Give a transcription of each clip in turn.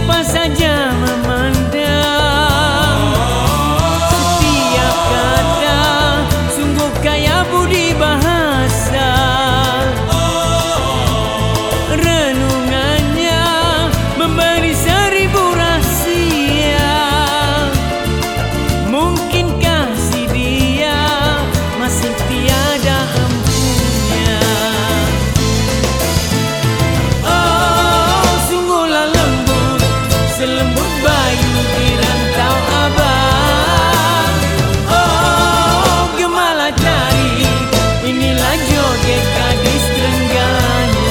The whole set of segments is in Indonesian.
siapa saja memandang. Setiap kata sungguh kaya budi bahasa. Renungannya memberi seribu rahasia. Mungkinkah si dia masih tiada empunya? Oh, sungguhlah lembut, selembut bayu di rantau abang. Oh, gemalah tari, inilah joget gadis Trengganu.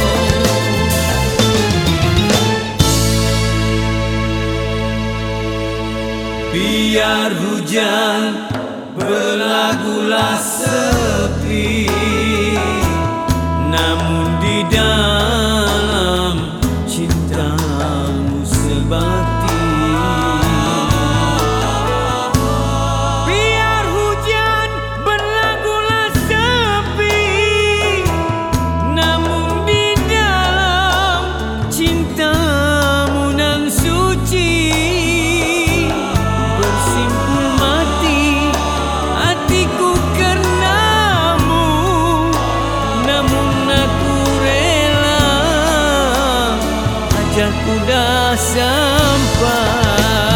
Biar hujan berlagulah sepi, namun di dalam cintamu sebati. Biar hujan berlagulah sepi, namun di dalam cintamu nan suci. Bersimpul mati hatiku karenamu, namun aku rela ajalku dah sampai.